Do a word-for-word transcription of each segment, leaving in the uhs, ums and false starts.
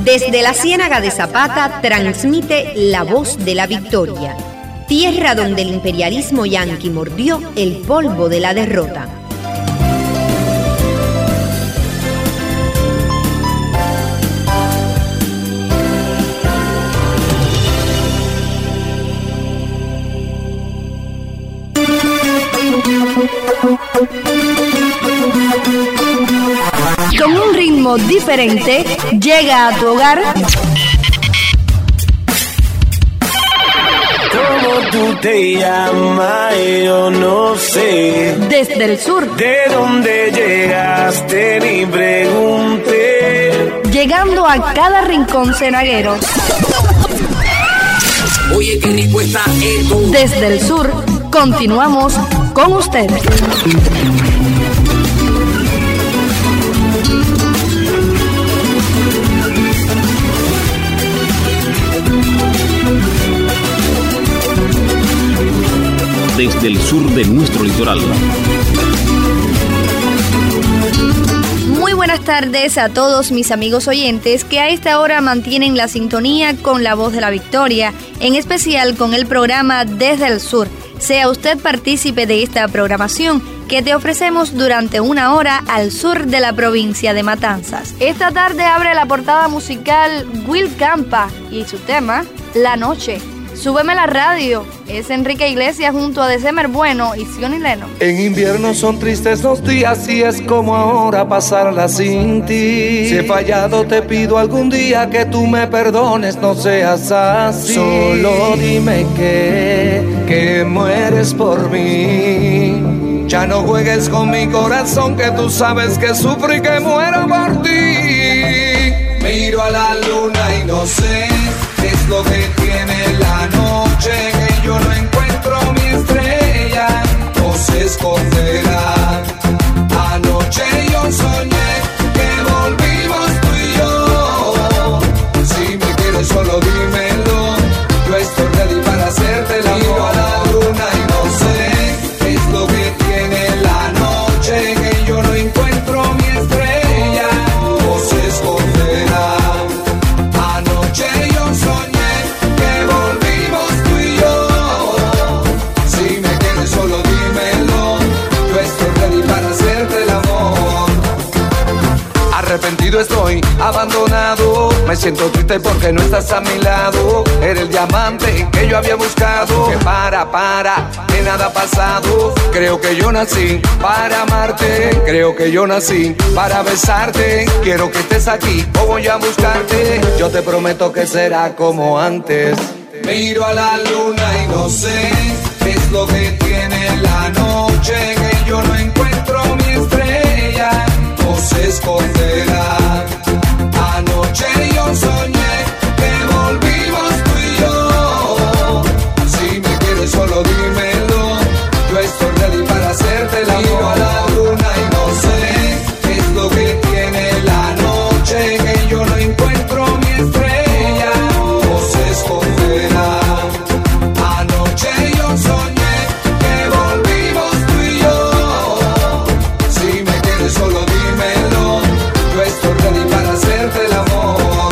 Desde la Ciénaga de Zapata transmite La Voz de la Victoria, tierra donde el imperialismo yanqui mordió el polvo de la derrota. Con un ritmo diferente, llega a tu hogar. ¿Cómo tú te llamas? Yo no sé. Desde el sur. ¿De dónde llegaste? Ni pregunté. Llegando a cada rincón cenaguero. Oye, qué rico está esto. Desde el sur, continuamos con ustedes. Desde el sur de nuestro litoral. Muy buenas tardes a todos mis amigos oyentes que a esta hora mantienen la sintonía con La Voz de la Victoria, en especial con el programa Desde el Sur. Sea usted partícipe de esta programación que te ofrecemos durante una hora al sur de la provincia de Matanzas. Esta tarde abre la portada musical Will Campa y su tema, La Noche. Súbeme la radio, es Enrique Iglesias junto a December Bueno y Sionny Lennon. En invierno son tristes los días y es como ahora pasarla sin ti. Si he fallado te pido algún día que tú me perdones, no seas así. Solo dime que, que mueres por mí. Ya no juegues con mi corazón que tú sabes que sufro y que muero por ti. Miro a la luna y no sé qué es lo que tiene la noche, que yo no encuentro mi estrella, o se esconderá. Anoche yo soñé que volvimos tú y yo. Si me quieres solo dímelo, yo estoy ready para hacerte la miro a la luna y no sé qué es lo que tiene la noche, que yo no encuentro mi estrella, o se esconderá. Anoche yo soñé que volvimos tú y yo. Si me quieres solo dímelo, yo estoy ready para hacerte el amor. Arrepentido estoy, abandonado. Me siento triste porque no estás a mi lado. Eres el diamante que yo había buscado. Que para, para, que nada ha pasado. Creo que yo nací para amarte. Creo que yo nací para besarte. Quiero que estés aquí o voy a buscarte. Yo te prometo que será como antes. Miro a la luna y no sé qué es lo que tiene la noche, que yo no encuentro mi estrella, o se esconderá. Anoche yo soñé que volvimos tú y yo. Si me quieres solo dímelo, yo estoy ready para hacerte el amor. Miro a la luna y no sé qué es lo que tiene la noche, que yo no encuentro mi estrella, o se esconderá. Anoche yo soñé que volvimos tú y yo. Si me quieres solo dímelo, yo estoy ready para hacerte el amor.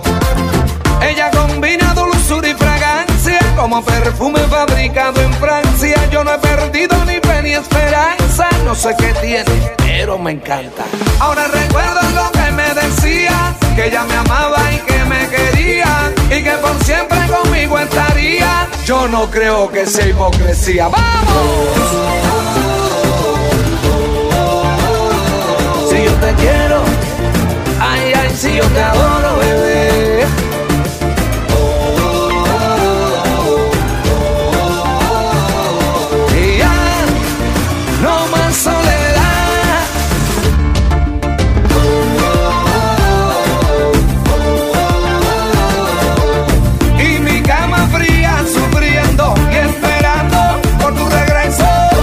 Ella combina dulzura y fragancia como perfume fabricado en Francia. Yo no he perdido ni fe ni esperanza. No sé qué tiene, pero me encanta. Ahora recuerdo lo que me decía, que ella me amaba y que me quería, y que por siempre conmigo estaría. Yo no creo que sea hipocresía. ¡Vamos! Si yo te quiero, ay, ay, si yo te adoro, bebé. Y ya, no más soledad. Y mi cama fría, sufriendo y esperando por tu regreso.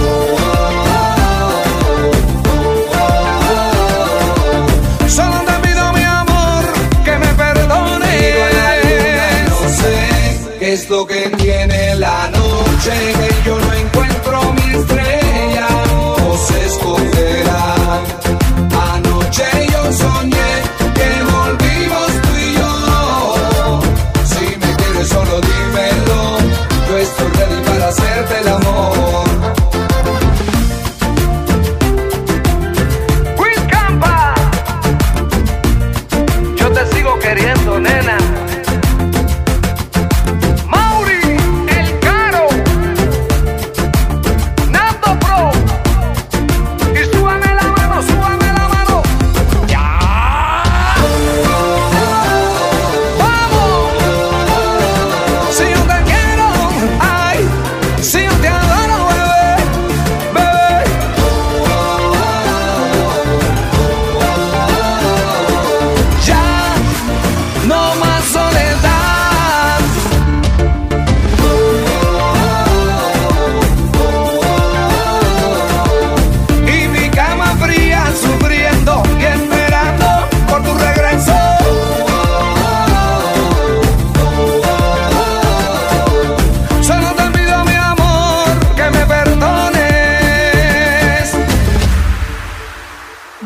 Solo te pido, mi amor, que me perdones. No sé qué es lo que tiene la noche, que yo no encuentro mi estrella, o se esconderá. Anoche yo soñé que volvimos tú y yo.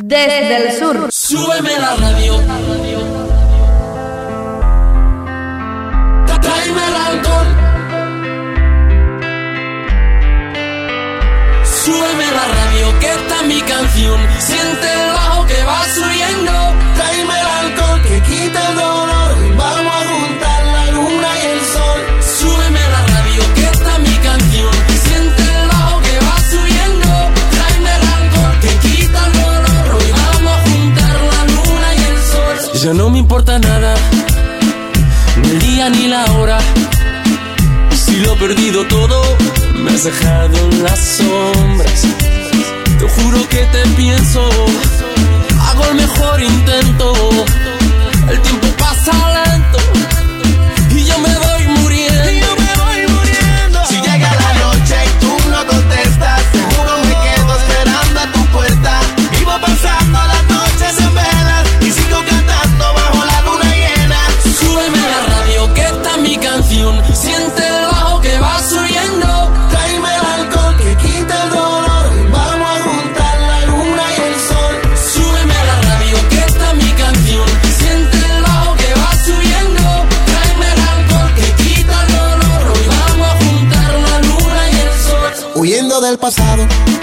Desde el sur. Súbeme la radio. Tráeme el alcohol. Súbeme la radio, que esta es mi canción. Siente el bajo que va subiendo. Tráeme el alcohol que quita el dolor. Vamos a juntar la luna y el sol. Súbeme la radio, que esta es mi canción. Siente el bajo que va subiendo. Tráeme el alcohol que quita el dolor. Hoy vamos a juntar la luna y el sol. Ya no me importa nada, ni el día ni la hora. Si lo he perdido todo, me has dejado en las sombras. Te juro que te pienso, hago el mejor intento. El tiempo pasa lento y yo me voy muriendo. Y yo me voy muriendo. Si llega la noche y tú no contestas, seguro me quedo esperando a tu puerta. Vivo pasando las noches en velas y sigo cantando bajo la luna llena. Súbeme la radio, que esta es mi canción. Siente el bajo que va subiendo. Tráeme el alcohol que quita el dolor. Vamos a juntar la luna y el sol. Súbeme la radio, que esta es mi canción. Siente el bajo que va subiendo. Tráeme el alcohol que quita el dolor. Hoy vamos a juntar la luna y el sol. Huyendo del pasado,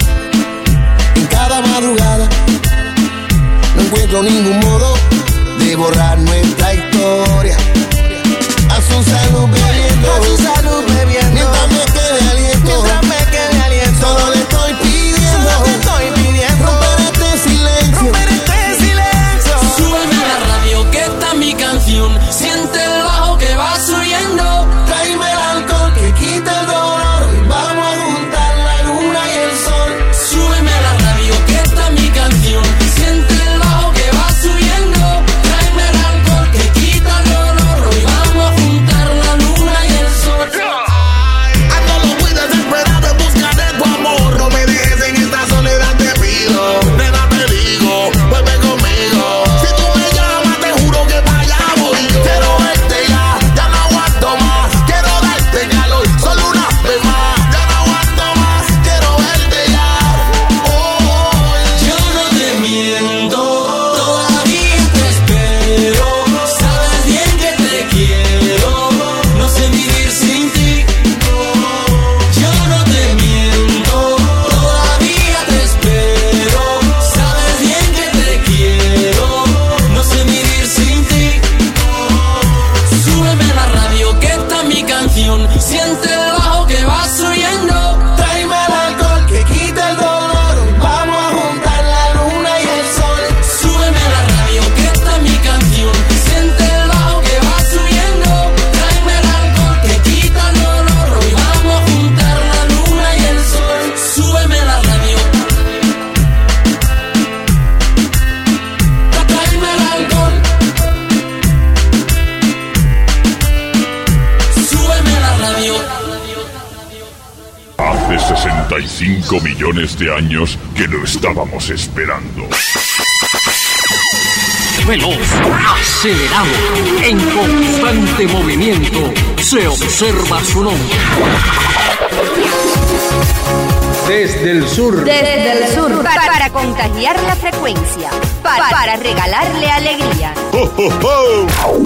en cada madrugada, no encuentro ningún modo de borrar nuestra historia. A su salud bebiendo, a su salud bebiendo, mientras me quede aliento, mientras me quede aliento. Solo le estoy pidiendo, solo le estoy pidiendo, romper este silencio, romper este silencio. Súbeme la radio, que esta es mi canción. Siente el bajo que va subiendo. Tráeme el alcohol que quita el dolor. Vamos a juntar la luna y el sol. Súbeme la radio, que esta es mi canción. Siente el bajo que va subiendo. Tráeme el alcohol que quita el dolor. Hoy vamos a juntar la luna y el sol. Ando lo muy desesperado en busca de tu amor. No me dejes en esta soledad, te pido. Nena, te digo, vuelve conmigo. Si tú me llamas, te juro que para allá voy yo. Quiero verte ya, ya no aguanto más. Quiero darte calor, solo una vez más. Ya no aguanto más, quiero verte ya. Oh, Yo no te miento, todavía te espero. Sabes bien que te quiero, no sé vivir sin ti. Yo no te miento, todavía te espero. Sabes bien que te quiero, no sé vivir sin ti. Súbeme la radio, que esta es mi canción. Siente el bajo que va subiendo. Tráeme el alcohol que quita el dolor. Vamos a juntar la luna y el sol. Súbeme la radio, que esta es mi canción. Siente el bajo que va subiendo. Tráeme el alcohol que quita el dolor. Hoy vamos a juntar la luna y el sol. Súbeme la radio. Tráeme el alcohol. Súbeme la radio. Hace sesenta y cinco millones de años que lo estábamos esperando. Veloz, acelerado, en constante movimiento, se observa su nombre. Desde el sur. Desde el sur. Para, para contagiar la frecuencia, para, para regalarle alegría. ¡Oh, oh, oh!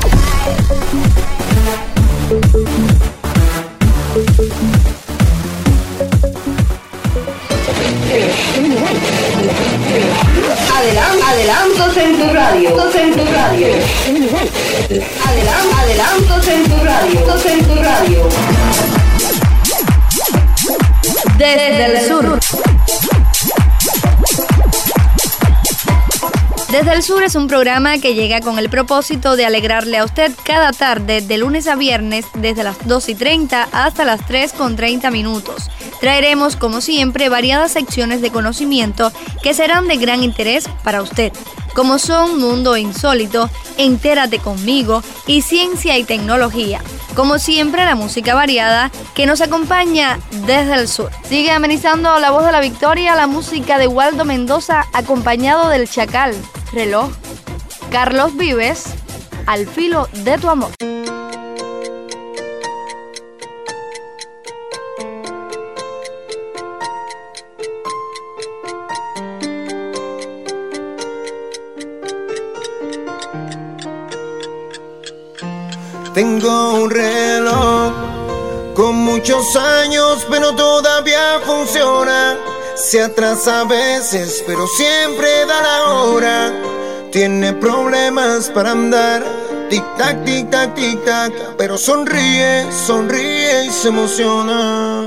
Adelan- adelantos en tu radio. Adelantos en tu radio. Adelan- adelantos en tu radio. Adelantos en tu radio. Desde el sur. Desde el Sur es un programa que llega con el propósito de alegrarle a usted cada tarde, de lunes a viernes, desde las dos y treinta hasta las tres con treinta minutos. Traeremos, como siempre, variadas secciones de conocimiento que serán de gran interés para usted, como son Mundo Insólito, Entérate Conmigo y Ciencia y Tecnología. Como siempre, la música variada que nos acompaña desde el sur. Sigue amenizando La Voz de la Victoria, la música de Waldo Mendoza, acompañado del Chacal, Reloj, Carlos Vives, Al filo de tu amor. Tengo un reloj con muchos años, pero todavía funciona. Se atrasa a veces, pero siempre da la hora. Tiene problemas para andar, tic-tac, tic-tac, tic-tac, pero sonríe, sonríe y se emociona.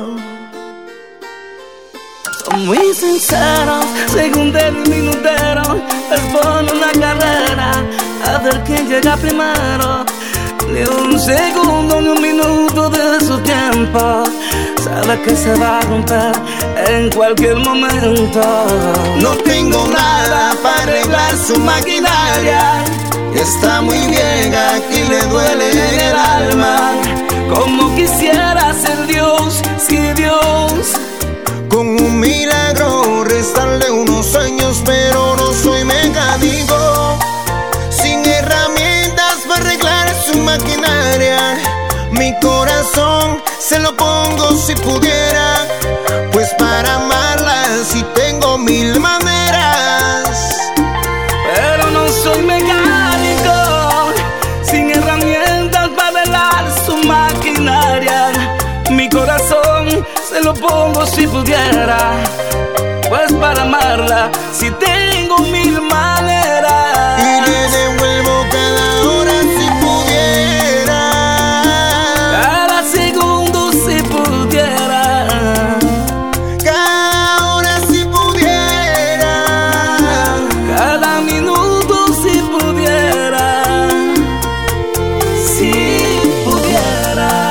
Son muy sinceros, segundero y minutero, les pone una carrera a ver quién llega primero. Ni un segundo ni un minuto de su tiempo, sabe que se va a romper en cualquier momento. No tengo nada para arreglar su maquinaria, está muy bien, aquí le duele en el alma. Como quisiera ser Dios, si Dios con un milagro restarle unos años, pero no soy mecánico, sin herramientas para arreglar su maquinaria. Mi corazón se lo pongo si pudiera, pues para amarla si tengo mil maneras. Pero no soy mecánico, sin herramientas para arreglar su maquinaria. Mi corazón se lo pongo si pudiera, pues para amarla si tengo mil maneras. Y le devuelvo cada hora si pudiera, cada segundo si pudiera, cada hora si pudiera, cada minuto si pudiera, si pudiera.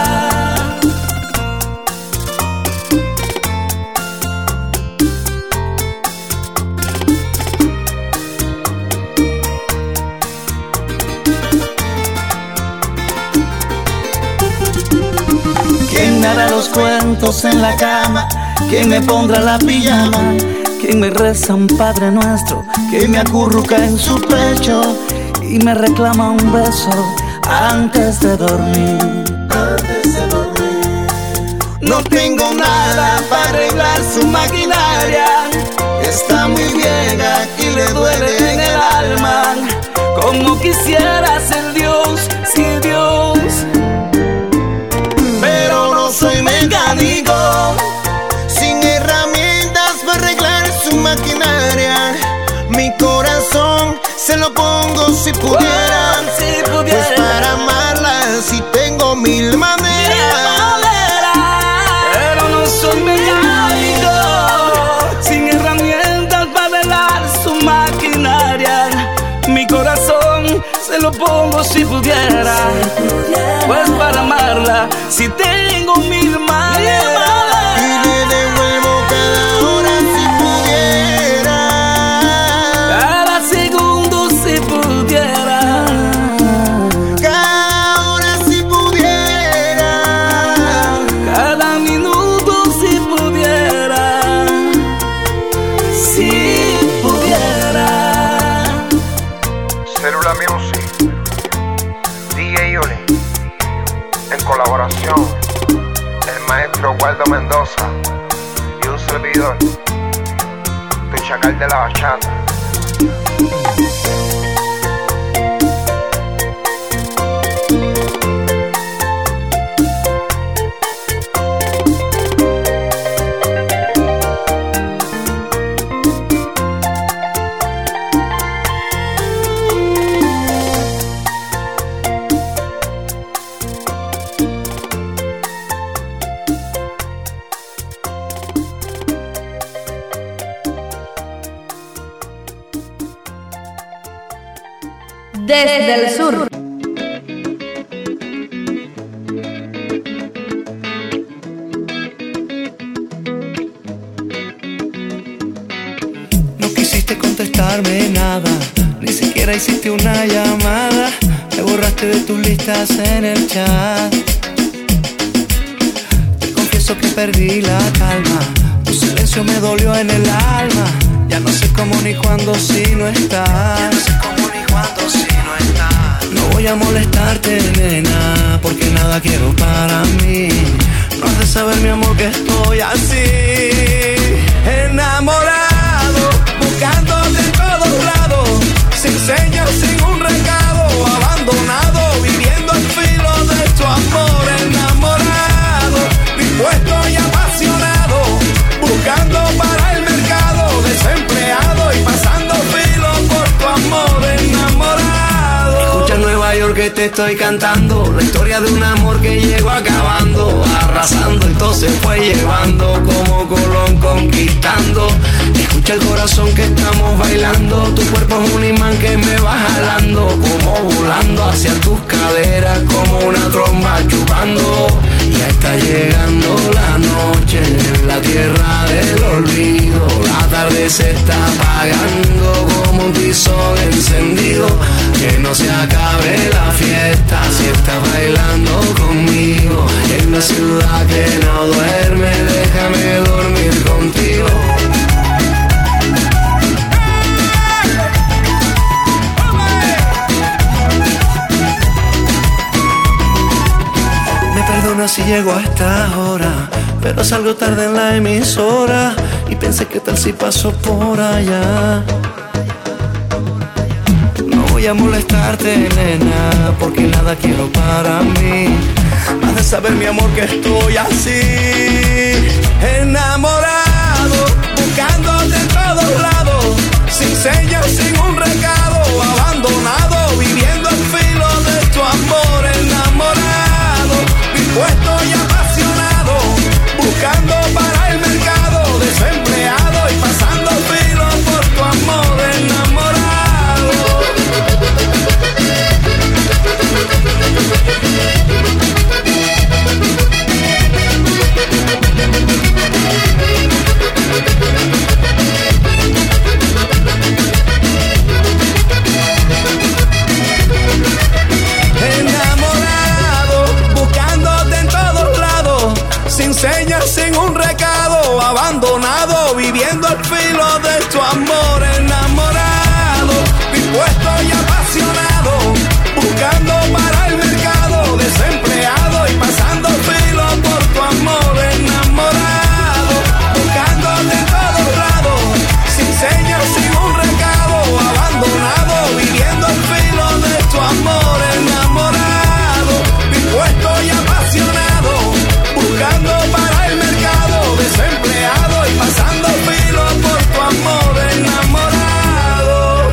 ¿Quién me hará los cuentos en la cama? ¿Quién me pondrá la pijama? ¿Quién me reza un Padre Nuestro? ¿Quién me acurruca en su pecho y me reclama un beso antes de dormir? Antes de dormir. No tengo nada para arreglar su maquinaria, está muy bien, aquí le duele en el alma. Como quisiera ser Dios, si Dios, pero no soy mecánico, sin herramientas para arreglar su maquinaria. Mi corazón se lo pongo si pudiera, oh, si pudiera, pues para amarla si tengo mil maneras. Pero no soy mecánico, sin herramientas para arreglar su maquinaria. Mi corazón se lo pongo si pudiera, pues para amarla si tengo mil maneras. Y le devuelvo cada hora si pudiera, cada segundo si pudiera, cada hora si pudiera, cada minuto si pudiera, si pudiera. Célula Music, D J Uli, en colaboración el maestro Waldo Mendoza y un servidor, tu chacal de la bachata. Desde el sur. No quisiste contestarme nada, ni siquiera hiciste una llamada. Me borraste de tus listas en el chat. Te confieso que perdí la calma, tu silencio me dolió en el alma. Ya no sé cómo ni cuándo si no estás. Ya no sé cómo ni cuándo si no estás. No voy a molestarte, nena, porque nada quiero para mí. No has de saber, mi amor, que estoy así, enamorado, buscándote en todos lados, sin señas, sin un recado, abandonado, viviendo al filo de porque te estoy cantando la historia de un amor que llegó acabando, arrasando, entonces fue llevando como Colón conquistando. Escucha el corazón que estamos bailando, tu cuerpo es un imán que me va jalando, como volando hacia tus caderas, como una tromba chupando. Ya está llegando la noche en la tierra del olvido, la tarde se está apagando como un tizón encendido. Que no se acabe la fiesta si estás bailando conmigo. En la ciudad que no duerme, déjame dormir contigo. Me perdona si llego a esta hora, pero salgo tarde en la emisora y pensé que tal si paso por allá. No voy a molestarte, nena, porque nada quiero para mí. Has de saber, mi amor, que estoy así, enamorado, buscándote en todos lados, sin señas, sin un recado, abandonado, viviendo al filo de tu amor, enamorado, dispuesto y apasionado, buscando para el mercado, desempleado y pasando filo por tu amor, enamorado. Sin señas, sin un recado, abandonado, viviendo al filo de tu amor, enamorado, dispuesto y apasionado, buscando para el mercado, desempleado y pasando filo por tu amor, enamorado, buscándote en todos lados, sin señas, sin un recado, abandonado, viviendo al filo de tu amor, enamorado, dispuesto y apasionado, buscando para el mercado, desempleado y pasando filo por tu amor, enamorado.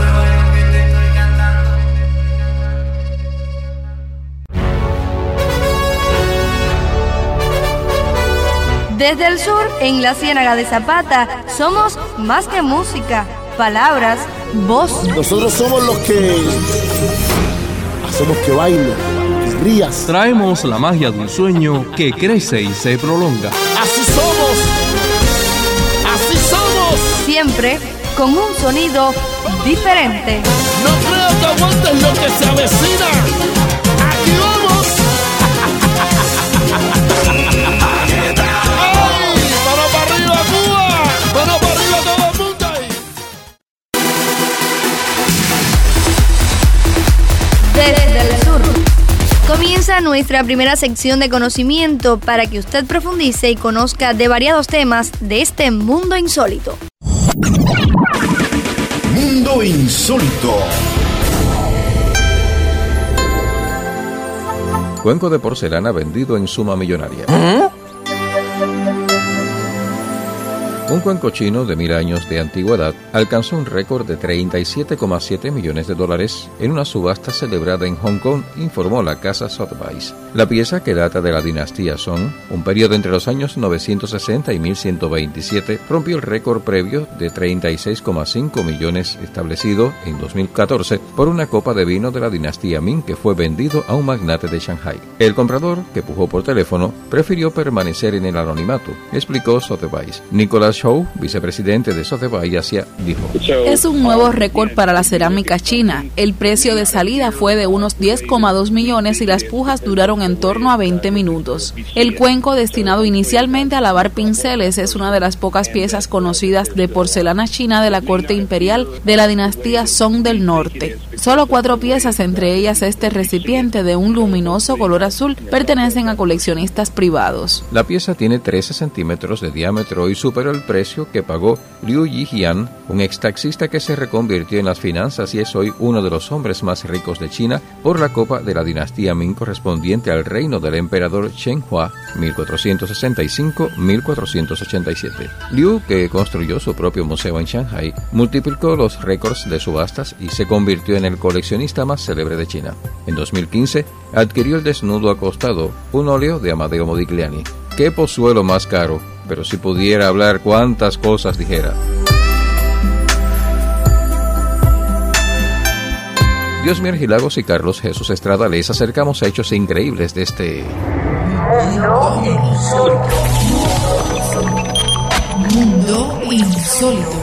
Desde el sur, en la Ciénaga de Zapata, somos más que música, palabras, voz. Nosotros somos los que hacemos que baile, que rías. Traemos la magia de un sueño que crece y se prolonga. Así somos, así somos. Siempre con un sonido diferente. No creo que aguantes lo que se avecina. Aquí vamos. Desde el sur comienza nuestra primera sección de conocimiento para que usted profundice y conozca de variados temas de este mundo insólito. Mundo insólito. Cuenco de porcelana vendido en suma millonaria. ¿Eh? Un cuenco chino de mil años de antigüedad alcanzó un récord de treinta y siete coma siete millones de dólares en una subasta celebrada en Hong Kong, informó la casa Sotheby's. La pieza, que data de la dinastía Song, un periodo entre los años novecientos sesenta y mil ciento veintisiete, rompió el récord previo de treinta y seis coma cinco millones establecido en dos mil catorce por una copa de vino de la dinastía Ming que fue vendido a un magnate de Shanghai. El comprador, que pujó por teléfono, prefirió permanecer en el anonimato, explicó Sotheby's. Nicholas Zhou, vicepresidente de Sotheby's Asia, dijo: es un nuevo récord para la cerámica china. El precio de salida fue de unos diez coma dos millones y las pujas duraron en torno a veinte minutos. El cuenco, destinado inicialmente a lavar pinceles, es una de las pocas piezas conocidas de porcelana china de la corte imperial de la dinastía Song del Norte. Solo cuatro piezas, entre ellas este recipiente de un luminoso color azul, pertenecen a coleccionistas privados. La pieza tiene trece centímetros de diámetro y superó el precio que pagó Liu Yijian, un ex taxista que se reconvirtió en las finanzas y es hoy uno de los hombres más ricos de China, por la copa de la dinastía Ming correspondiente al reino del emperador Chen Hua, mil cuatrocientos sesenta y cinco a mil cuatrocientos ochenta y siete. Liu, que construyó su propio museo en Shanghai, multiplicó los récords de subastas y se convirtió en el coleccionista más célebre de China. En dos mil quince, adquirió el Desnudo acostado, un óleo de Amadeo Modigliani. ¡Qué pozuelo más caro! Pero si pudiera hablar, cuántas cosas dijera. Dios mío, Gilagos y Carlos Jesús Estrada, les acercamos a hechos increíbles de este... Mundo insólito. Mundo insólito.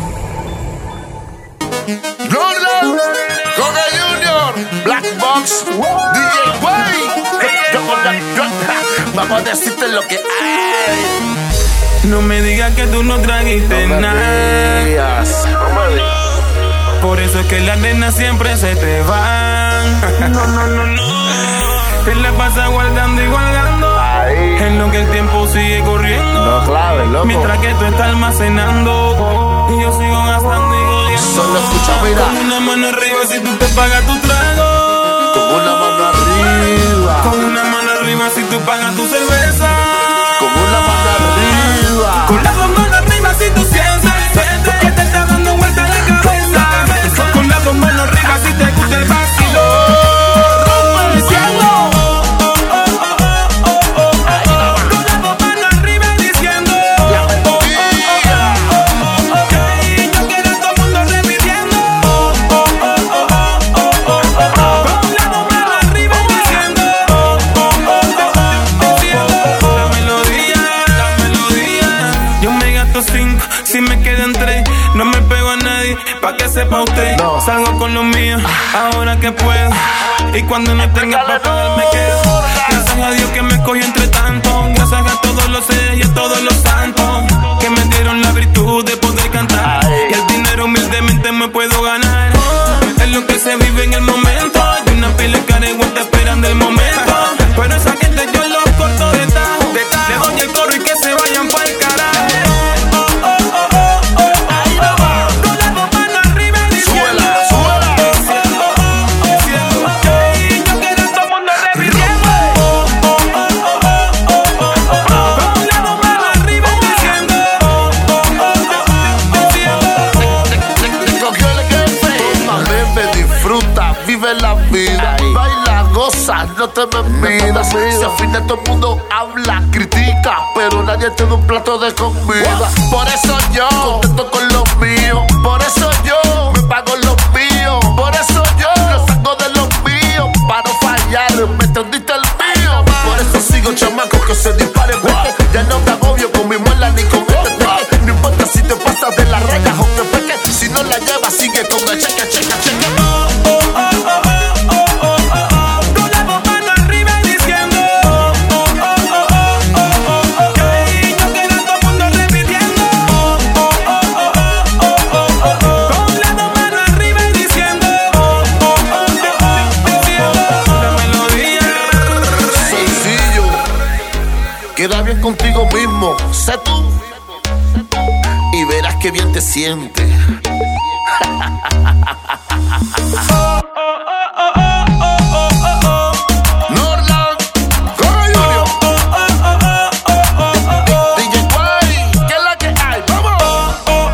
Roland, Coca Junior, Black Box, D J Way. Vamos a decirte lo que hay. No me digas que tú no trajiste no nada. Digas. Por eso es que las nenas siempre se te van. No, no, no, no. Te la pasa guardando y guardando. Ahí. En lo que el tiempo sigue corriendo. No clave, loco. Mientras que tú estás almacenando. Y yo sigo gastando y goliendo. Solo escucha, mira. Con una mano arriba si tú te pagas tu trago. Con una mano arriba. Con una mano arriba si tú pagas tu cerveza. Con una mano arriba. Con las dos manos arriba si tú sientes, sientes que te está dando vuelta la cabeza. Con las dos manos arriba si te gusta el vacilo. Diciendo con las dos manos arriba diciendo que yo quiero a todo el mundo repitiendo. Con las dos manos arriba diciendo la melodía, la melodía. Yo me gasto cinco, si me quedan tres, no me pego a nadie, pa' que sepa usted. No. Salgo con los míos, ahora que puedo. Y cuando no tenga pa' pagar me quedo. Gracias a Dios que me cogió entre tanto. Gracias a todos los seres y a todos los santos que me dieron la virtud de poder cantar. Ay. Y el dinero humildemente me puedo ganar. Es lo que se vive en el momento. Y una pila de careguas te esperan del momento. Pero esa gente yo los corto de tajo. Le doy el coro y que se vayan pa'l carajo. Vive la vida, ay. Baila, goza, no te me midas. Si al final todo el mundo habla, critica, pero nadie te da un plato de comida. What? Por eso yo contento con los míos. Por eso yo me pago los míos. Por eso yo lo saco de los míos. Para no fallar, me entendiste el mío. Por eso sigo chamaco que se dispare. Ya no me agobio con mi muela ni con este teque. No importa si te pasas de la raya o te peque. Si no la llevas, sigue con el cheque, cheque, cheque. Queda bien contigo mismo, sé tú, y verás que bien te sientes. Norland, Coca Junior, D J Way, ¿qué es la que hay? ¡Vamos!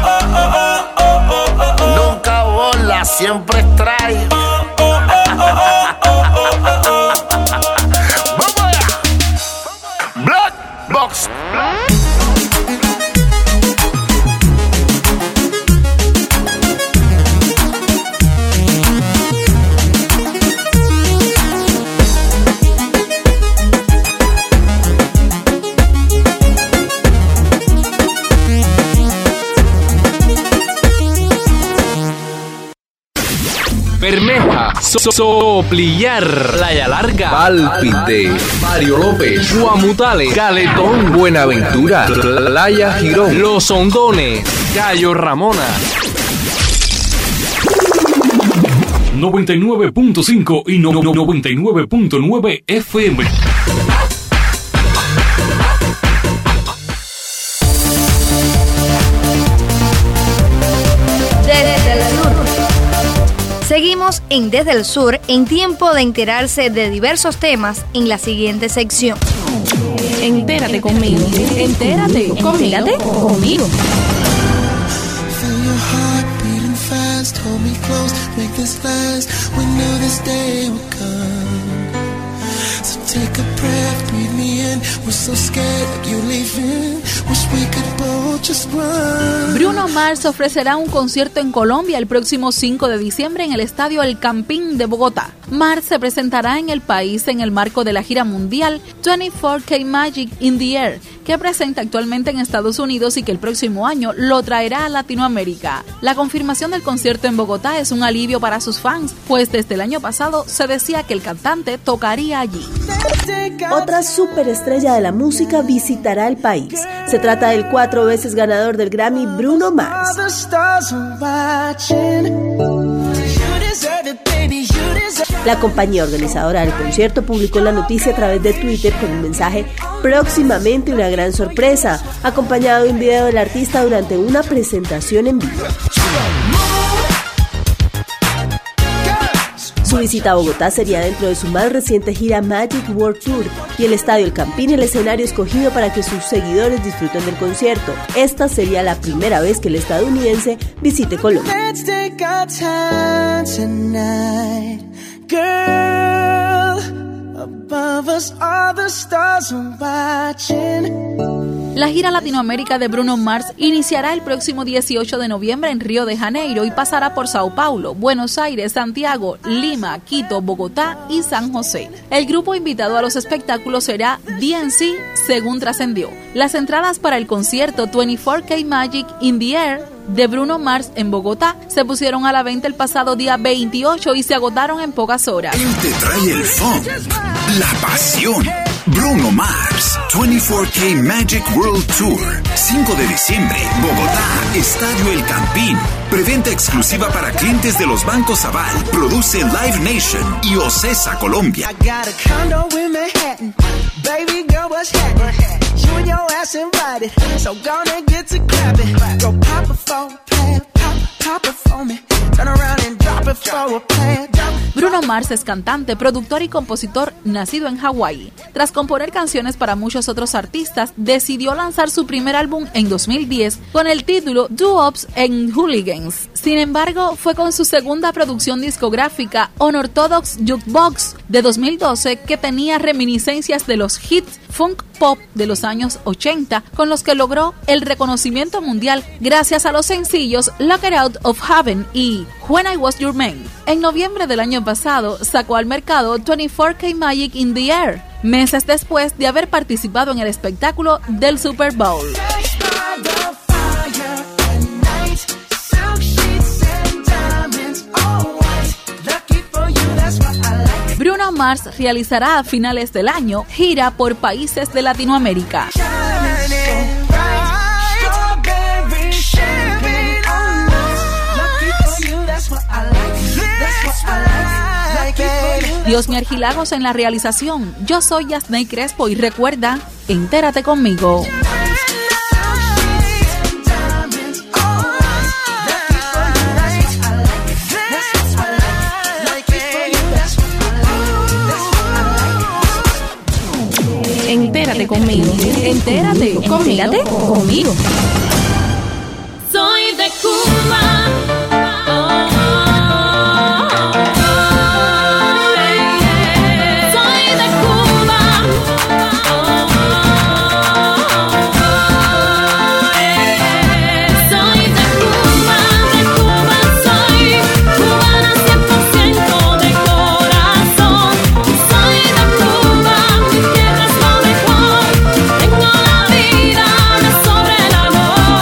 Nunca bola, siempre trae. Box. Bermeja, so Soplillar, Playa Larga, Pálpite, Mario López, Guamutales, Caletón, Buenaventura, Playa Girón, Los Hondones, Cayo Ramona. noventa y nueve punto cinco y no, no, noventa y nueve punto nueve F M. Seguimos en Desde el Sur, en tiempo de enterarse de diversos temas en la siguiente sección. Entérate conmigo. Entérate conmigo. Entérate conmigo. Fast, hold me close, make this last. We knew this day would come. So take a breath, breathe me in. We're so scared of you leaving. Wish we could both just run. Bruno Mars ofrecerá un concierto en Colombia el próximo cinco de diciembre en el estadio El Campín de Bogotá. Mars se presentará en el país en el marco de la gira mundial veinticuatro K Magic in the Air, que presenta actualmente en Estados Unidos y que el próximo año lo traerá a Latinoamérica. La confirmación del concierto en Bogotá es un alivio para sus fans, pues desde el año pasado se decía que el cantante tocaría allí. Otra superestrella de la música visitará el país. Se trata del cuatro veces ganador del Grammy, Bruno Mars. La compañía organizadora del concierto publicó la noticia a través de Twitter con un mensaje: próximamente una gran sorpresa, acompañado de un video del artista durante una presentación en vivo. Su visita a Bogotá sería dentro de su más reciente gira Magic World Tour y el estadio El Campín el escenario escogido para que sus seguidores disfruten del concierto. Esta sería la primera vez que el estadounidense visite Colombia. La gira Latinoamérica de Bruno Mars iniciará el próximo dieciocho de noviembre en Río de Janeiro y pasará por Sao Paulo, Buenos Aires, Santiago, Lima, Quito, Bogotá y San José. El grupo invitado a los espectáculos será D N C, según trascendió. Las entradas para el concierto veinticuatro K Magic in the Air de Bruno Mars en Bogotá se pusieron a la venta el pasado día veintiocho y se agotaron en pocas horas. Él te trae el funk, la pasión. Bruno Mars, veinticuatro K Magic World Tour, cinco de diciembre, Bogotá, Estadio El Campín. Preventa exclusiva para clientes de los bancos Aval. Produce Live Nation y Ocesa Colombia. Bruno Mars es cantante, productor y compositor nacido en Hawái. Tras componer canciones para muchos otros artistas, decidió lanzar su primer álbum en dos mil diez con el título Doo-Wops and Hooligans. Sin embargo, fue con su segunda producción discográfica, Unorthodox Jukebox, de dos mil doce, que tenía reminiscencias de los hits funk pop de los años ochenta, con los que logró el reconocimiento mundial gracias a los sencillos Lock It Out of Heaven y When I Was Your Man. En noviembre del año pasado sacó al mercado veinticuatro K Magic in the Air, meses después de haber participado en el espectáculo del Super Bowl. Bruno Mars realizará a finales del año gira por países de Latinoamérica. Diosmi Argilagos en la realización. Yo soy Yasney Crespo y recuerda, entérate conmigo. Entérate conmigo. Entérate conmigo. Entérate conmigo. Soy de Cuba. Tengo la vida sobre el amor.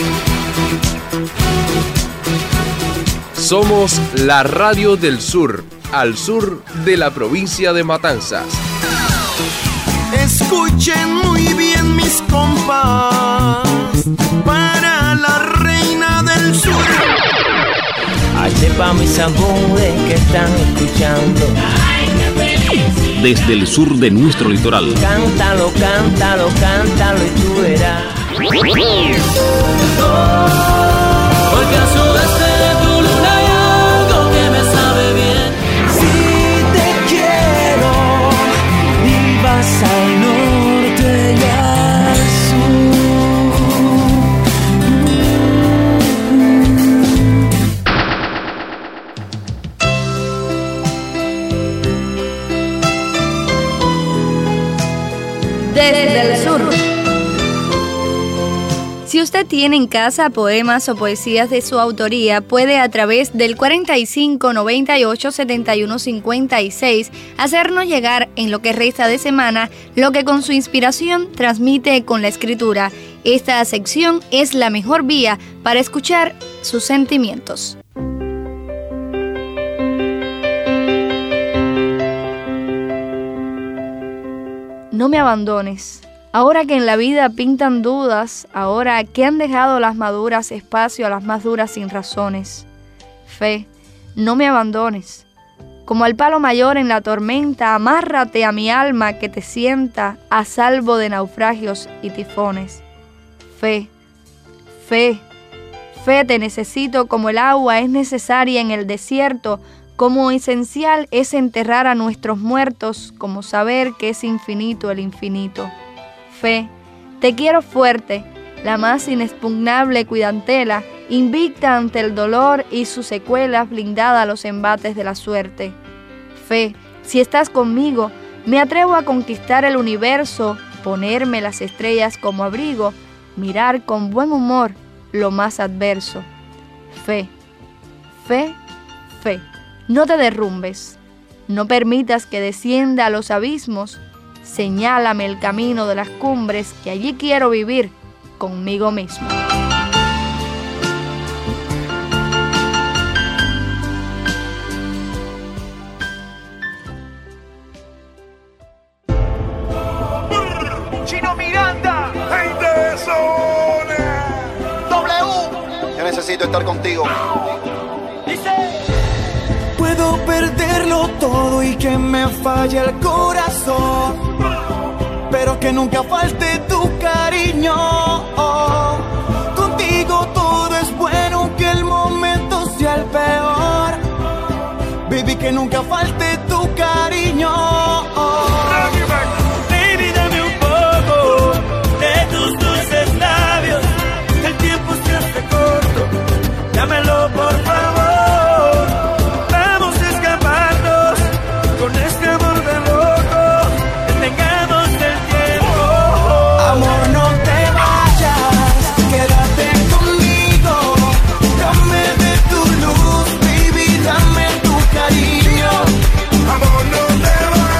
Somos la radio del sur, al sur de la provincia de Matanzas. Escuchen muy bien mis compas, para la reina del sur. Este pa' mis amores que están escuchando. Desde el sur de nuestro litoral. Cántalo, cántalo, cántalo y tú verás. Porque al sudeste de tu luna hay algo que me sabe bien. Si te quiero y vas al norte y al Desde el sur. Si usted tiene en casa poemas o poesías de su autoría, puede a través del cuarenta y cinco, noventa y ocho, setenta y uno, cincuenta y seis hacernos llegar en lo que resta de semana lo que con su inspiración transmite con la escritura. Esta sección es la mejor vía para escuchar sus sentimientos. No me abandones. Ahora que en la vida pintan dudas, ahora que han dejado las maduras espacio a las más duras sin razones. Fe, no me abandones. Como al palo mayor en la tormenta, amárrate a mi alma que te sienta a salvo de naufragios y tifones. Fe, fe, fe te necesito como el agua es necesaria en el desierto, como esencial es enterrar a nuestros muertos, como saber que es infinito el infinito. Fe, te quiero fuerte, la más inexpugnable cuidantela, invicta ante el dolor y sus secuelas, blindada a los embates de la suerte. Fe, si estás conmigo, me atrevo a conquistar el universo, ponerme las estrellas como abrigo, mirar con buen humor lo más adverso. Fe, fe, fe, no te derrumbes, no permitas que descienda a los abismos. Señálame el camino de las cumbres, que allí quiero vivir conmigo mismo. Chino Miranda, gente de zona. W, yo necesito estar contigo. Dice: puedo perderlo todo y que me falle el corazón, pero que nunca falte tu cariño. Oh, contigo todo es bueno, aunque el momento sea el peor. Baby, que nunca falte tu cariño. Oh, baby, dame un poco de tus dulces labios. El tiempo se hace corto, dámelo por favor. Vamos a escaparnos con este amor de loco, detengamos el tiempo. Amor, no te vayas, quédate conmigo. Dame de tu luz, baby, dame tu cariño. Amor, no te vayas.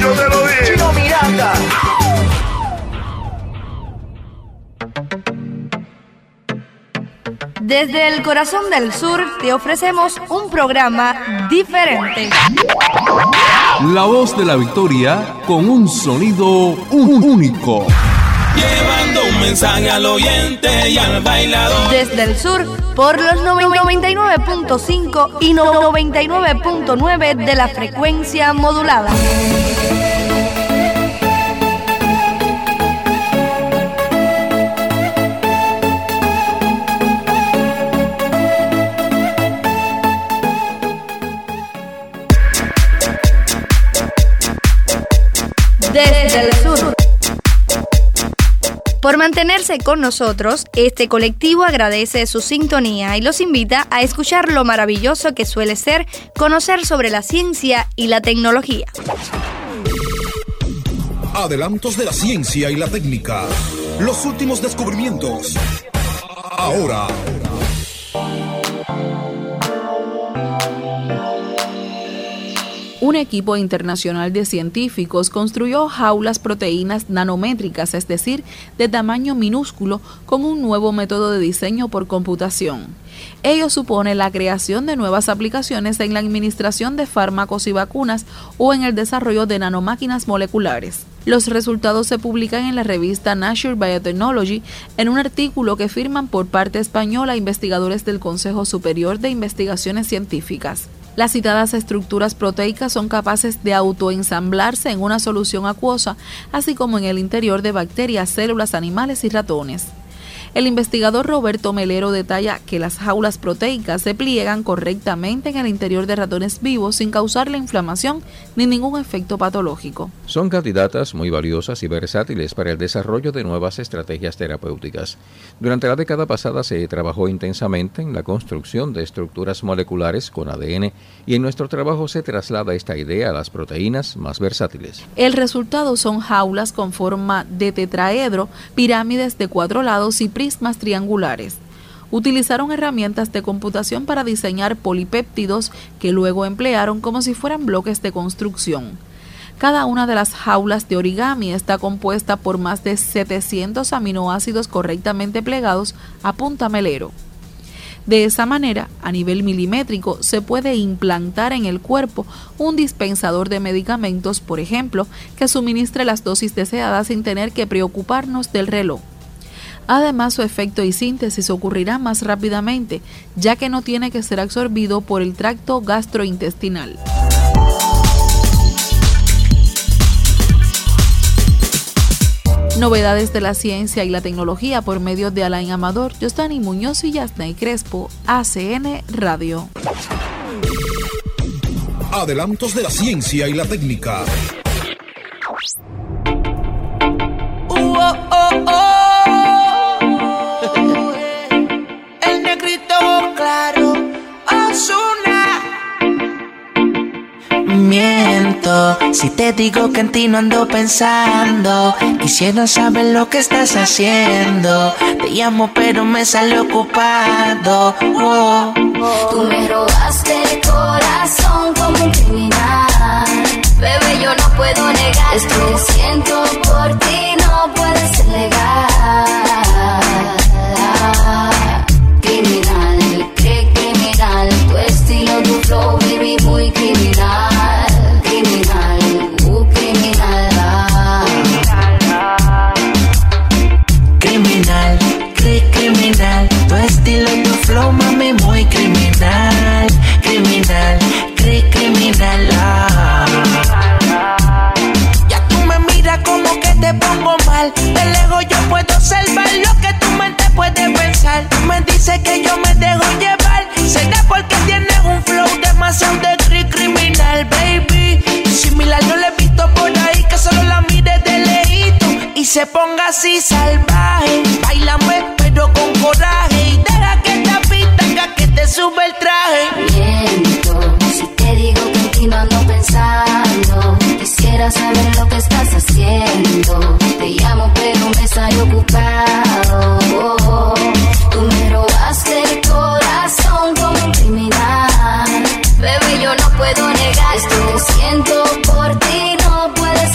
yo te lo dije. Chino Miranda. Desde el corazón del sur te ofrecemos un programa diferente. La voz de la victoria con un sonido un- único. Llevando un mensaje al oyente y al bailador. Desde el sur, por los noventa y nueve punto cinco y noventa y nueve punto nueve de la frecuencia modulada. Desde el sur. Por mantenerse con nosotros, este colectivo agradece su sintonía y los invita a escuchar lo maravilloso que suele ser conocer sobre la ciencia y la tecnología. Adelantos de la ciencia y la técnica. Los últimos descubrimientos. Ahora. Un equipo internacional de científicos construyó jaulas proteínas nanométricas, es decir, de tamaño minúsculo, con un nuevo método de diseño por computación. Ello supone la creación de nuevas aplicaciones en la administración de fármacos y vacunas o en el desarrollo de nanomáquinas moleculares. Los resultados se publican en la revista Nature Biotechnology en un artículo que firman por parte española investigadores del Consejo Superior de Investigaciones Científicas. Las citadas estructuras proteicas son capaces de autoensamblarse en una solución acuosa, así como en el interior de bacterias, células, animales y ratones. El investigador Roberto Melero detalla que las jaulas proteicas se pliegan correctamente en el interior de ratones vivos sin causarle inflamación ni ningún efecto patológico. Son candidatas muy valiosas y versátiles para el desarrollo de nuevas estrategias terapéuticas. Durante la década pasada se trabajó intensamente en la construcción de estructuras moleculares con A D N y en nuestro trabajo se traslada esta idea a las proteínas más versátiles. El resultado son jaulas con forma de tetraedro, pirámides de cuatro lados y prismas triangulares. Utilizaron herramientas de computación para diseñar polipéptidos que luego emplearon como si fueran bloques de construcción. Cada una de las jaulas de origami está compuesta por más de setecientos aminoácidos correctamente plegados a punta Melero. De esa manera, a nivel milimétrico, se puede implantar en el cuerpo un dispensador de medicamentos, por ejemplo, que suministre las dosis deseadas sin tener que preocuparnos del reloj. Además, su efecto y síntesis ocurrirá más rápidamente, ya que no tiene que ser absorbido por el tracto gastrointestinal. Novedades de la ciencia y la tecnología por medio de Alain Amador, Yostani Muñoz y Yasnay Crespo, A C N Radio. Adelantos de la ciencia y la técnica. Uh, oh, oh, oh. El negrito claro, Ozuna. Miento, si te digo que en ti no ando pensando. Quisiera saber lo que estás haciendo. Te llamo pero me sale ocupado. Oh. Tú me robaste el corazón como un criminal. Bebé, yo no puedo negar esto que siento por ti, no puede ser legal. Criminal, qué criminal. Tu estilo, tu flow, baby, muy criminal. Criminal, uh, criminal. Criminal, cri criminal. Tu estilo y tu flow, mami, muy criminal. Criminal, cri criminal. Ah. Ya tú me miras como que te pongo mal. De lejos yo puedo observar lo que tu mente puede pensar. Tú me dices que yo me dejo llevar. Será porque tienes un flow demasiado de cri criminal, baby. Similar no le he visto por ahí, que solo la mire de lejito y se ponga así salvaje. Báilame pero con coraje y deja que esta pista haga que te sube el traje. Miento, si te digo que en ti no ando pensando. Quisiera saber lo que estás haciendo. Te llamo pero me sale ocupado. Oh, oh. Tú me robaste el corazón como un criminal. Bebé, yo no puedo negar esto que siento por ti, no puede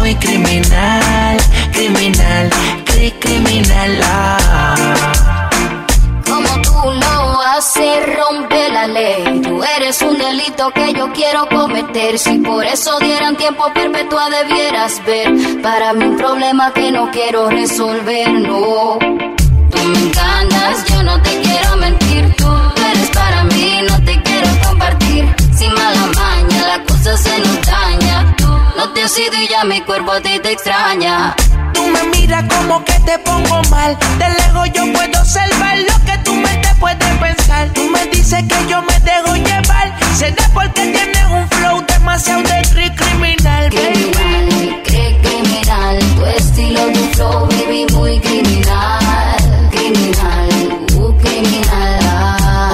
muy criminal, criminal, cri criminal. Ah. Como tú lo haces, rompe la ley. Tú eres un delito que yo quiero cometer. Si por eso dieran tiempo perpetua debieras ver. Para mí un problema que no quiero resolver, no. Tú me engañas, yo no te quiero mentir. Tú eres para mí, no te quiero compartir. Sin mala maña, la cosa se nos daña. Tú no te has ido y ya mi cuerpo a ti te extraña. Tú me miras como que te pongo mal. De lejos yo puedo observar lo que tu mente puede pensar. Tú me dices que yo me dejo llevar. Será porque tienes un flow demasiado de cri criminal, baby. Criminal, cri criminal. Tu estilo, tu flow, baby, muy criminal. Criminal, uh, criminal. Ah.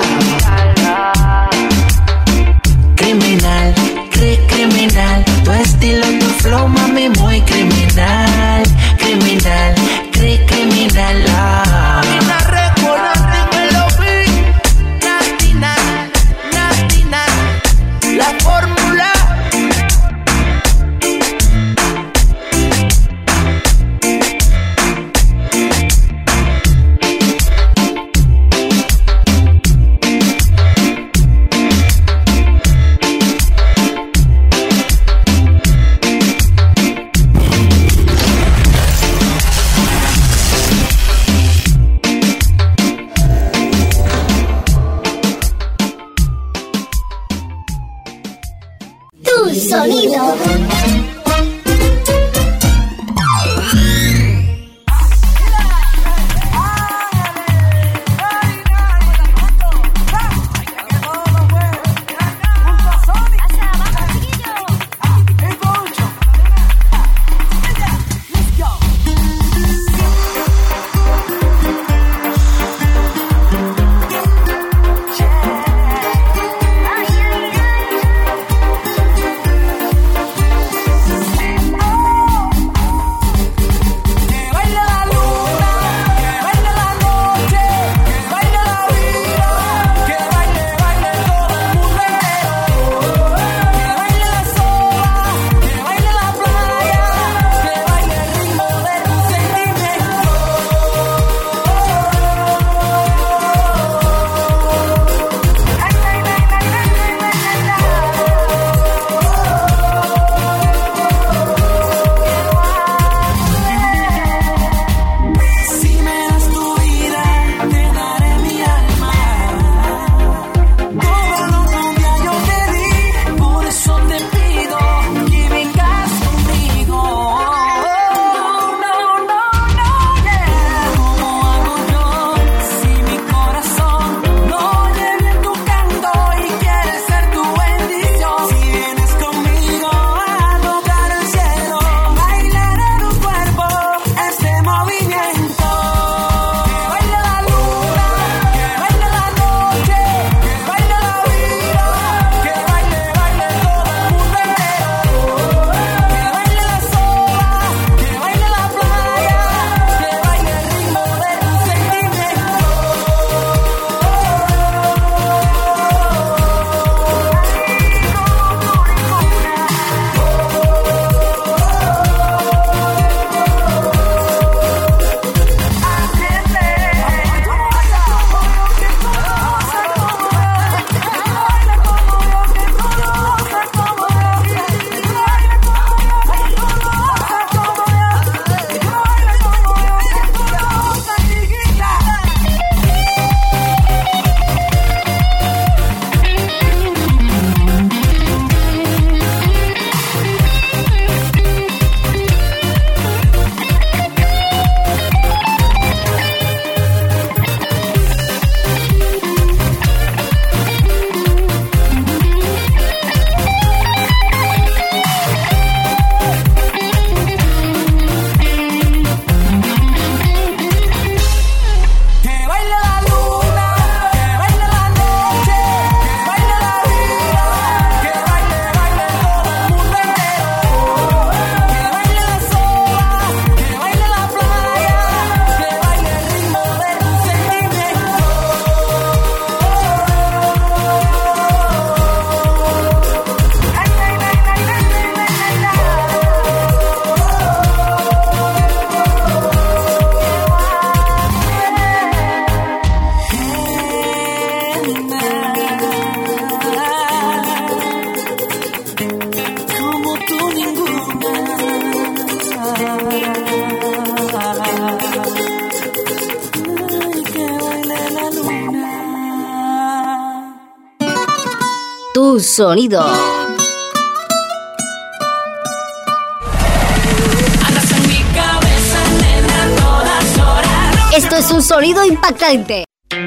Criminal, cri criminal. Tu estilo, tu flow, mami, muy criminal. Criminal, cri criminal. Ah. Mina record, dímelo, vi. Nastina, nastina. La fórmula. Sonido. tu sonido. Esto es un sonido impactante.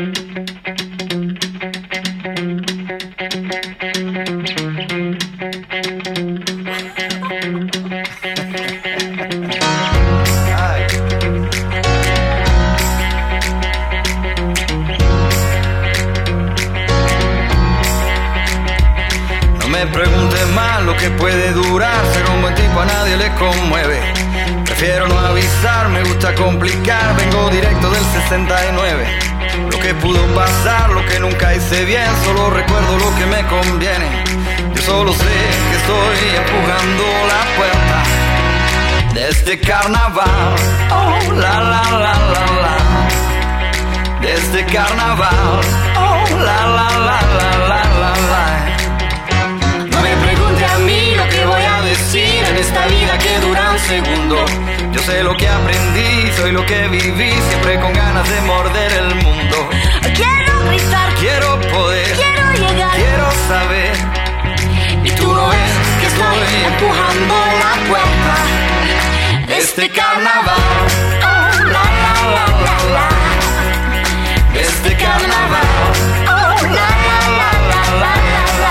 No me preguntes más lo que puede durar, ser un buen tipo a nadie le conmueve. Prefiero no avisar, me gusta complicar, vengo directo del sesenta y nueve. Lo que pudo pasar, lo que nunca hice bien, solo recuerdo lo que me conviene. Yo solo sé que estoy empujando la puerta de este carnaval. Oh, la la la la la. De este carnaval. Oh, la la la la la la la. No me pregunte a mí lo que voy a decir en esta vida que dura un segundo. Yo sé lo que aprendí, soy lo que viví, siempre con ganas de morder el mundo. Quiero gritar, quiero poder, quiero llegar, quiero saber. Y tú no ves que estoy empujando la puerta de este carnaval. Oh, la la la la la. De este carnaval. Oh, la la la la la la.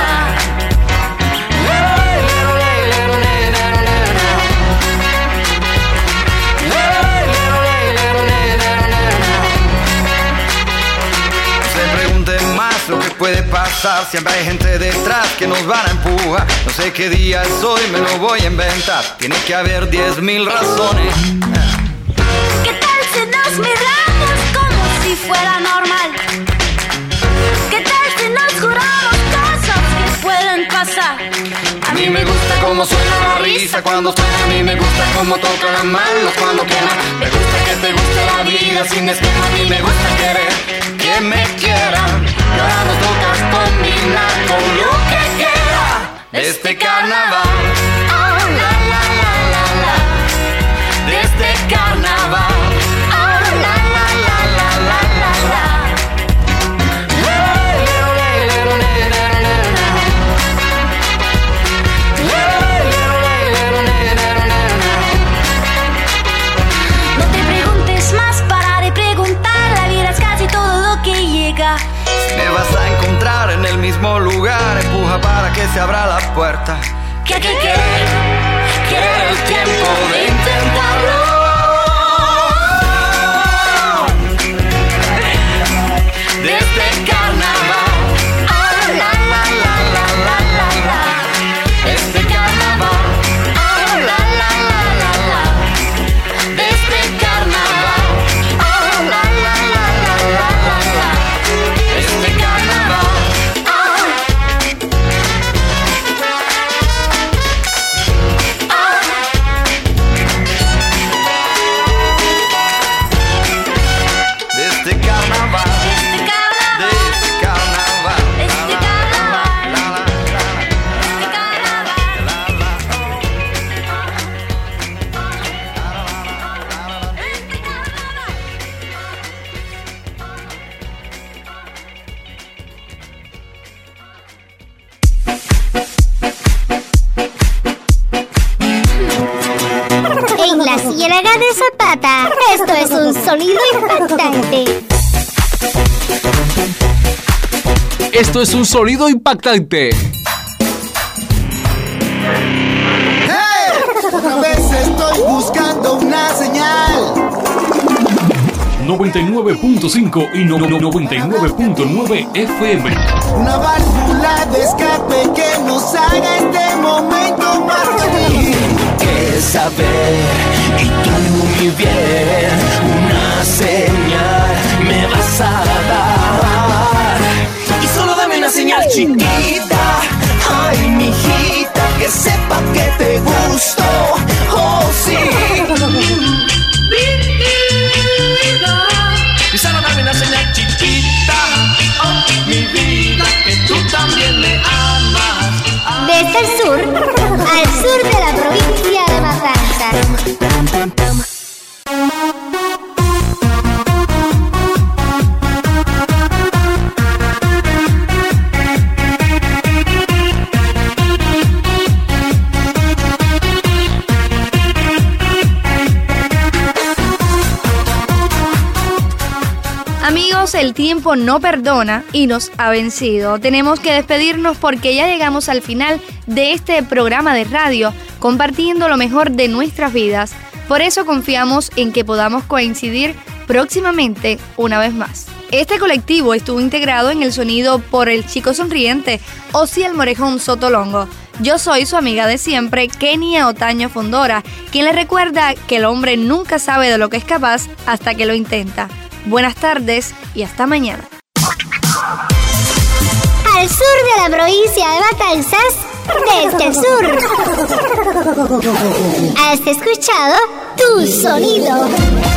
Lo que puede pasar, siempre hay gente detrás que nos van a empujar. No sé qué día es hoy, me lo voy a inventar. Tiene que haber diez mil razones. ¿Qué tal si nos miramos como si fuera normal? ¿Qué tal si nos juramos cosas que pueden pasar? A mí me gusta cómo suena la risa cuando suena, a mí me gusta cómo toca las manos cuando quema. Me gusta que te guste la vida sin esquema, a mí me gusta querer que me quieran. Y ahora nos tocas combinar con lo que quiera de este carnaval. Oh, la la la la la. De este carnaval. Oh, la la la la la la la. No te preguntes más, para de preguntar. La vida es casi todo lo que llega. Me vas a encontrar en el mismo lugar. Empuja para que se abra la puerta. Que hay que querer, querer el tiempo de intentarlo. De este carnaval. Oh, la la la la la la la. Este carnaval. Oh, la la la la la. De este carnaval. Oh, la la la la la la la. Este carnaval. Oh. Oh. De este carnaval. De este carnaval. De este carnaval. La, la, la, la, la, la, la, En la Ciénaga de Zapata, esto es un sonido impactante. Esto es un sonido impactante. ¡Hey! Otra vez estoy buscando una señal. noventa y nueve punto cinco y no- no- noventa y nueve punto nueve F M. Una válvula de escape que nos haga este momento más feliz. Que saber y tú muy bien una señal me vas a dar y solo dame una señal chiquita, ay mijita, que sepa que te gusto, oh sí. Y solo dame una señal chiquita, oh mi vida, que tú también me amas. Desde el sur al sur de la provincia de Matanzas. amigos, el tiempo no perdona y nos ha vencido. Tenemos que despedirnos porque ya llegamos al final de este programa de radio, compartiendo lo mejor de nuestras vidas. Por eso confiamos en que podamos coincidir próximamente una vez más. Este colectivo estuvo integrado en el sonido por el chico sonriente Osiel Morejón Sotolongo. Yo soy su amiga de siempre, Kenia Otaño Fondora, quien le recuerda que el hombre nunca sabe de lo que es capaz hasta que lo intenta. Buenas tardes y hasta mañana. Al sur de la provincia de Matanzas, desde el sur. Has escuchado Tu Sonido.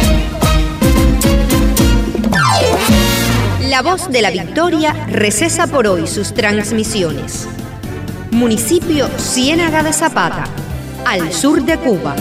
La Voz de la Victoria recesa por hoy sus transmisiones. Municipio Ciénaga de Zapata, al sur de Cuba.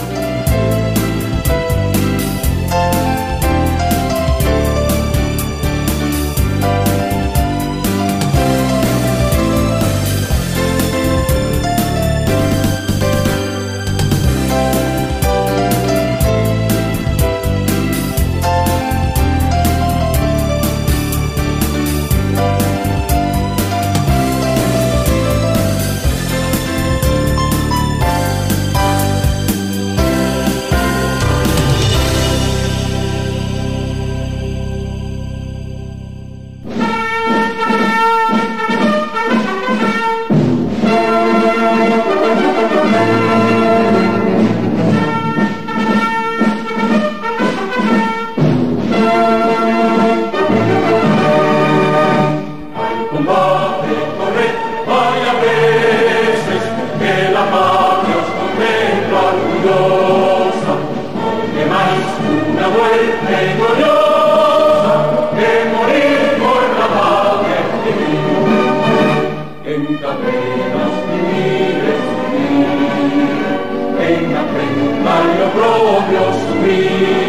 Proprio subir.